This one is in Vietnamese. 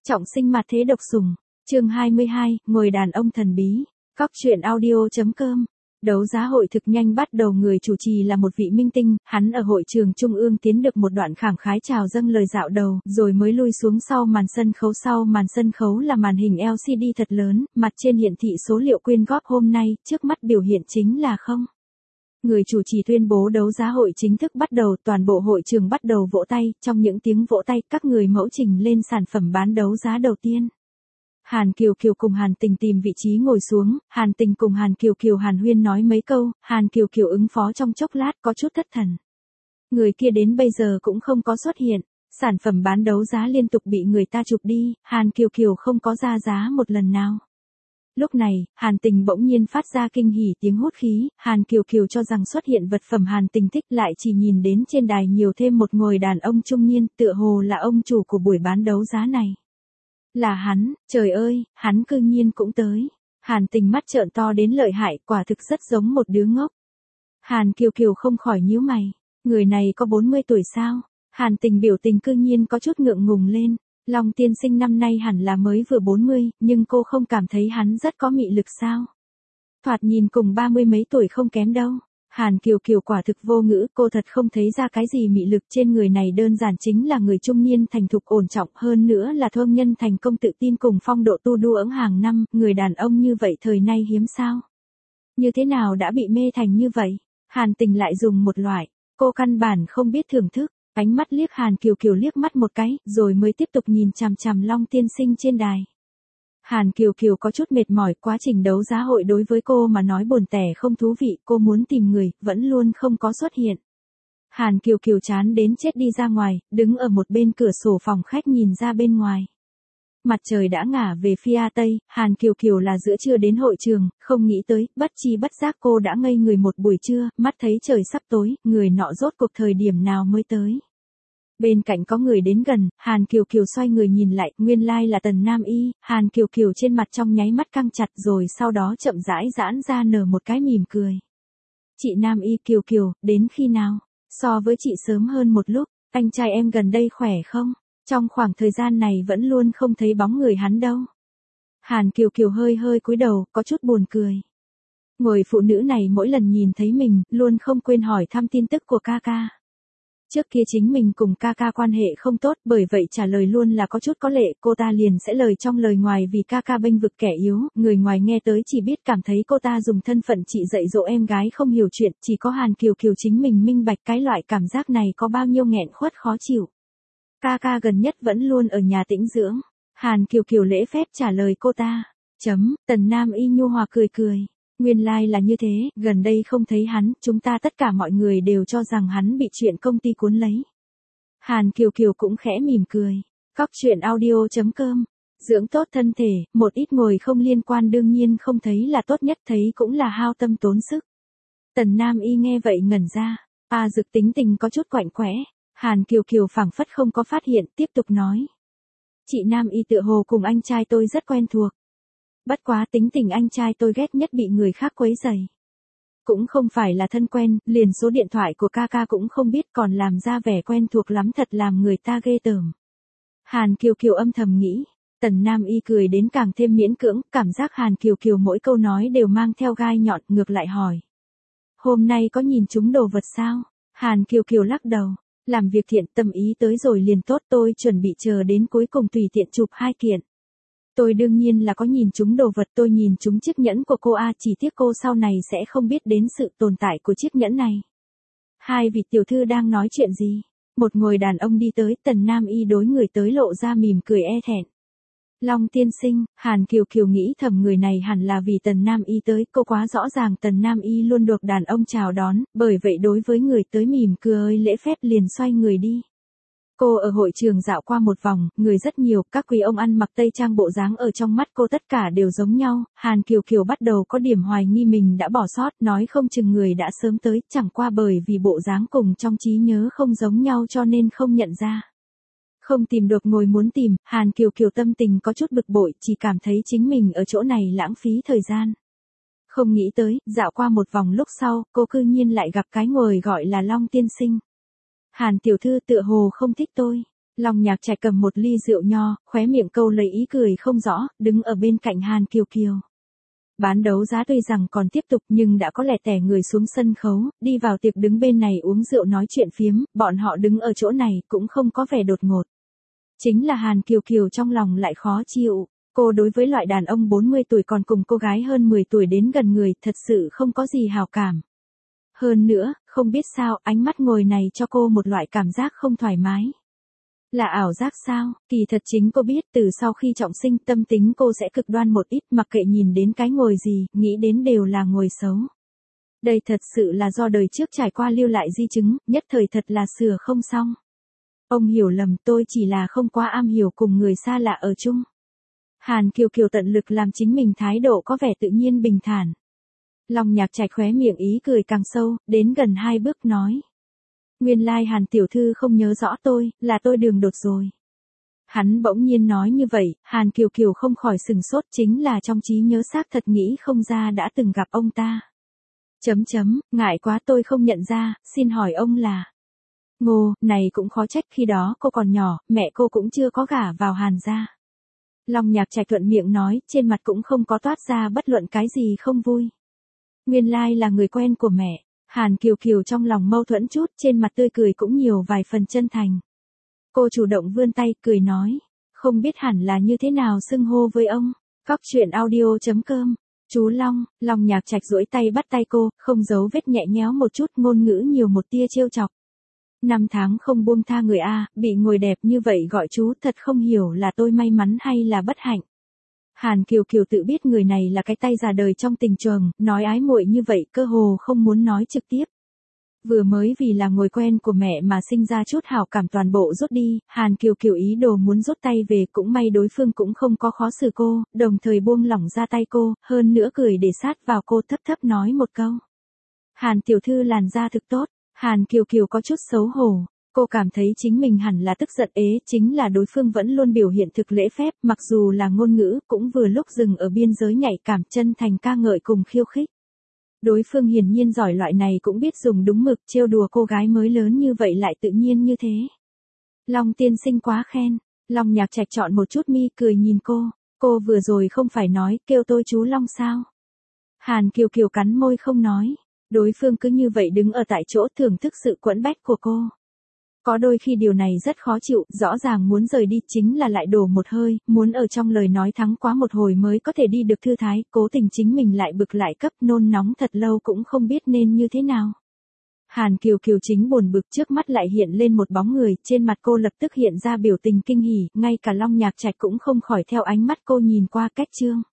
Trọng sinh mặt thế độc sủng, chương 22, ngồi đàn ông thần bí, Cóc truyện audio.com. Đấu giá hội thực nhanh bắt đầu, người chủ trì là một vị minh tinh, hắn ở hội trường trung ương tiến được một đoạn khẳng khái chào dâng lời dạo đầu, rồi mới lui xuống sau màn sân khấu. Sau màn sân khấu là màn hình LCD thật lớn, mặt trên hiển thị số liệu quyên góp hôm nay, trước mắt biểu hiện chính là không. Người chủ trì tuyên bố đấu giá hội chính thức bắt đầu, toàn bộ hội trường bắt đầu vỗ tay, trong những tiếng vỗ tay, các người mẫu trình lên sản phẩm bán đấu giá đầu tiên. Hàn Kiều Kiều cùng Hàn Tình tìm vị trí ngồi xuống, Hàn Tình cùng Hàn Kiều Kiều hàn huyên nói mấy câu, Hàn Kiều Kiều ứng phó trong chốc lát có chút thất thần. Người kia đến bây giờ cũng không có xuất hiện, sản phẩm bán đấu giá liên tục bị người ta chụp đi, Hàn Kiều Kiều không có ra giá một lần nào. Lúc này, Hàn Tình bỗng nhiên phát ra kinh hỉ tiếng hút khí, Hàn Kiều Kiều cho rằng xuất hiện vật phẩm Hàn Tình thích, lại chỉ nhìn đến trên đài nhiều thêm một ngồi đàn ông trung niên, tựa hồ là ông chủ của buổi bán đấu giá này. Là hắn, trời ơi, hắn cư nhiên cũng tới. Hàn Tình mắt trợn to đến lợi hại, quả thực rất giống một đứa ngốc. Hàn Kiều Kiều không khỏi nhíu mày, người này có 40 tuổi sao? Hàn Tình biểu tình cư nhiên có chút ngượng ngùng lên. Long tiên sinh năm nay hẳn là mới vừa 40, nhưng cô không cảm thấy hắn rất có mị lực sao? Thoạt nhìn cùng 30 mấy tuổi không kém đâu. Hàn Kiều Kiều quả thực vô ngữ, cô thật không thấy ra cái gì mị lực trên người này, đơn giản chính là người trung niên thành thục ổn trọng, hơn nữa là thương nhân thành công tự tin cùng phong độ tu đua ững hàng năm, người đàn ông như vậy thời nay hiếm sao? Như thế nào đã bị mê thành như vậy? Hàn Tình lại dùng một loại, cô căn bản không biết thưởng thức. Ánh mắt liếc Hàn Kiều Kiều liếc mắt một cái, rồi mới tiếp tục nhìn chằm chằm Long tiên sinh trên đài. Hàn Kiều Kiều có chút mệt mỏi, quá trình đấu giá hội đối với cô mà nói buồn tẻ không thú vị, cô muốn tìm người, vẫn luôn không có xuất hiện. Hàn Kiều Kiều chán đến chết đi ra ngoài, đứng ở một bên cửa sổ phòng khách nhìn ra bên ngoài. Mặt trời đã ngả về phía tây, Hàn Kiều Kiều là giữa trưa đến hội trường, không nghĩ tới, bất chi bất giác cô đã ngây người một buổi trưa, mắt thấy trời sắp tối, người nọ rốt cuộc thời điểm nào mới tới. Bên cạnh có người đến gần, Hàn Kiều Kiều xoay người nhìn lại, nguyên lai là Tần Nam Y, Hàn Kiều Kiều trên mặt trong nháy mắt căng chặt rồi sau đó chậm rãi giãn ra nở một cái mỉm cười. Chị Nam Y, Kiều Kiều, đến khi nào? So với chị sớm hơn một lúc, anh trai em gần đây khỏe không? Trong khoảng thời gian này vẫn luôn không thấy bóng người hắn đâu. Hàn Kiều Kiều hơi hơi cúi đầu, có chút buồn cười. Người phụ nữ này mỗi lần nhìn thấy mình, luôn không quên hỏi thăm tin tức của ca ca. Trước kia chính mình cùng ca ca quan hệ không tốt, bởi vậy trả lời luôn là có chút có lệ, cô ta liền sẽ lời trong lời ngoài vì ca ca bênh vực kẻ yếu, người ngoài nghe tới chỉ biết cảm thấy cô ta dùng thân phận chị dạy dỗ em gái không hiểu chuyện, chỉ có Hàn Kiều Kiều chính mình minh bạch cái loại cảm giác này có bao nhiêu nghẹn khuất khó chịu. Ca ca gần nhất vẫn luôn ở nhà tĩnh dưỡng. Hàn Kiều Kiều lễ phép trả lời cô ta. Tần Nam Y nhu hòa cười cười. Nguyên lai là như thế, gần đây không thấy hắn, chúng ta tất cả mọi người đều cho rằng hắn bị chuyện công ty cuốn lấy. Hàn Kiều Kiều cũng khẽ mỉm cười. Cóc truyện audio.com. Dưỡng tốt thân thể, một ít ngồi không liên quan đương nhiên không thấy là tốt nhất, thấy cũng là hao tâm tốn sức. Tần Nam Y nghe vậy ngẩn ra. Dực tính tình có chút quạnh quẽ. Hàn Kiều Kiều phảng phất không có phát hiện, tiếp tục nói. Chị Nam Y tựa hồ cùng anh trai tôi rất quen thuộc. Bất quá tính tình anh trai tôi ghét nhất bị người khác quấy rầy. Cũng không phải là thân quen, liền số điện thoại của ca ca cũng không biết, còn làm ra vẻ quen thuộc lắm, thật làm người ta ghê tởm. Hàn Kiều Kiều âm thầm nghĩ. Tần Nam Y cười đến càng thêm miễn cưỡng, cảm giác Hàn Kiều Kiều mỗi câu nói đều mang theo gai nhọn, ngược lại hỏi. Hôm nay có nhìn trúng đồ vật sao? Hàn Kiều Kiều lắc đầu. Làm việc thiện, tâm ý tới rồi liền tốt, tôi chuẩn bị chờ đến cuối cùng tùy tiện chụp 2 kiện. Tôi đương nhiên là có nhìn trúng đồ vật, tôi nhìn trúng chiếc nhẫn của cô chỉ tiếc cô sau này sẽ không biết đến sự tồn tại của chiếc nhẫn này. Hai vị tiểu thư đang nói chuyện gì? Một ngồi đàn ông đi tới, Tần Nam Y đối người tới lộ ra mỉm cười e thẹn. Long tiên sinh, Hàn Kiều Kiều nghĩ thầm người này hẳn là vì Tần Nam Y tới, cô quá rõ ràng Tần Nam Y luôn được đàn ông chào đón, bởi vậy đối với người tới mỉm cười lễ phép liền xoay người đi. Cô ở hội trường dạo qua một vòng, người rất nhiều, các quý ông ăn mặc tây trang bộ dáng ở trong mắt cô tất cả đều giống nhau, Hàn Kiều Kiều bắt đầu có điểm hoài nghi mình đã bỏ sót, nói không chừng người đã sớm tới, chẳng qua bởi vì bộ dáng cùng trong trí nhớ không giống nhau cho nên không nhận ra. Không tìm được ngồi muốn tìm, Hàn Kiều Kiều tâm tình có chút bực bội, chỉ cảm thấy chính mình ở chỗ này lãng phí thời gian. Không nghĩ tới, dạo qua một vòng lúc sau, cô cư nhiên lại gặp cái ngồi gọi là Long tiên sinh. Hàn tiểu thư tựa hồ không thích tôi. Long Nhạc Trạch cầm một ly rượu nho, khóe miệng câu lấy ý cười không rõ, đứng ở bên cạnh Hàn Kiều Kiều. Bán đấu giá tuy rằng còn tiếp tục nhưng đã có lẻ tẻ người xuống sân khấu, đi vào tiệc đứng bên này uống rượu nói chuyện phiếm, bọn họ đứng ở chỗ này cũng không có vẻ đột ngột. Chính là Hàn Kiều Kiều trong lòng lại khó chịu, cô đối với loại đàn ông 40 tuổi còn cùng cô gái hơn 10 tuổi đến gần người thật sự không có gì hào cảm. Hơn nữa, không biết sao ánh mắt ngồi này cho cô một loại cảm giác không thoải mái. Là ảo giác sao? Kỳ thật chính cô biết từ sau khi trọng sinh tâm tính cô sẽ cực đoan một ít mặc kệ nhìn đến cái ngồi gì, nghĩ đến đều là ngồi xấu. Đây thật sự là do đời trước trải qua lưu lại di chứng, nhất thời thật là sửa không xong. Ông hiểu lầm tôi chỉ là không quá am hiểu cùng người xa lạ ở chung. Hàn Kiều Kiều tận lực làm chính mình thái độ có vẻ tự nhiên bình thản. Long Nhạc Trạch khóe miệng ý cười càng sâu, đến gần 2 bước nói. Nguyên lai Hàn tiểu thư không nhớ rõ tôi, là tôi đường đột rồi. Hắn bỗng nhiên nói như vậy, Hàn Kiều Kiều không khỏi sừng sốt chính là trong trí nhớ xác thật nghĩ không ra đã từng gặp ông ta. Ngại quá tôi không nhận ra, xin hỏi ông là. Ngô, này cũng khó trách khi đó cô còn nhỏ, mẹ cô cũng chưa có gả vào Hàn gia. Long Nhạc Trạch thuận miệng nói, trên mặt cũng không có toát ra bất luận cái gì không vui. Nguyên lai là người quen của mẹ. Hàn Kiều Kiều trong lòng mâu thuẫn chút, trên mặt tươi cười cũng nhiều vài phần chân thành. Cô chủ động vươn tay, cười nói, không biết hẳn là như thế nào xưng hô với ông. Cóc truyện audio.com. Chú Long, Long Nhạc Trạch duỗi tay bắt tay cô, không giấu vết nhẹ nhéo một chút, ngôn ngữ nhiều một tia trêu chọc. 5 tháng không buông tha người a, bị ngồi đẹp như vậy gọi chú, thật không hiểu là tôi may mắn hay là bất hạnh. Hàn Kiều Kiều tự biết người này là cái tay già đời trong tình trường, nói ái muội như vậy cơ hồ không muốn nói trực tiếp. Vừa mới vì là ngồi quen của mẹ mà sinh ra chút hảo cảm toàn bộ rút đi, Hàn Kiều Kiều ý đồ muốn rút tay về cũng may đối phương cũng không có khó xử cô, đồng thời buông lỏng ra tay cô, hơn nữa cười để sát vào cô thấp thấp nói một câu. Hàn tiểu thư làn da thực tốt, Hàn Kiều Kiều có chút xấu hổ. Cô cảm thấy chính mình hẳn là tức giận chính là đối phương vẫn luôn biểu hiện thực lễ phép, mặc dù là ngôn ngữ, cũng vừa lúc dừng ở biên giới nhạy cảm chân thành ca ngợi cùng khiêu khích. Đối phương hiển nhiên giỏi loại này cũng biết dùng đúng mực trêu đùa cô gái mới lớn như vậy lại tự nhiên như thế. Long tiên sinh quá khen, Long Nhạc Trạch chọn một chút mi cười nhìn cô vừa rồi không phải nói kêu tôi chú Long sao? Hàn Kiều Kiều cắn môi không nói, đối phương cứ như vậy đứng ở tại chỗ thưởng thức sự quẫn bách của cô. Có đôi khi điều này rất khó chịu, rõ ràng muốn rời đi chính là lại đổ một hơi, muốn ở trong lời nói thắng quá một hồi mới có thể đi được thư thái, cố tình chính mình lại bực lại cấp nôn nóng thật lâu cũng không biết nên như thế nào. Hàn Kiều Kiều chính buồn bực trước mắt lại hiện lên một bóng người, trên mặt cô lập tức hiện ra biểu tình kinh hỉ, ngay cả Long Nhạc Trạch cũng không khỏi theo ánh mắt cô nhìn qua cách chương.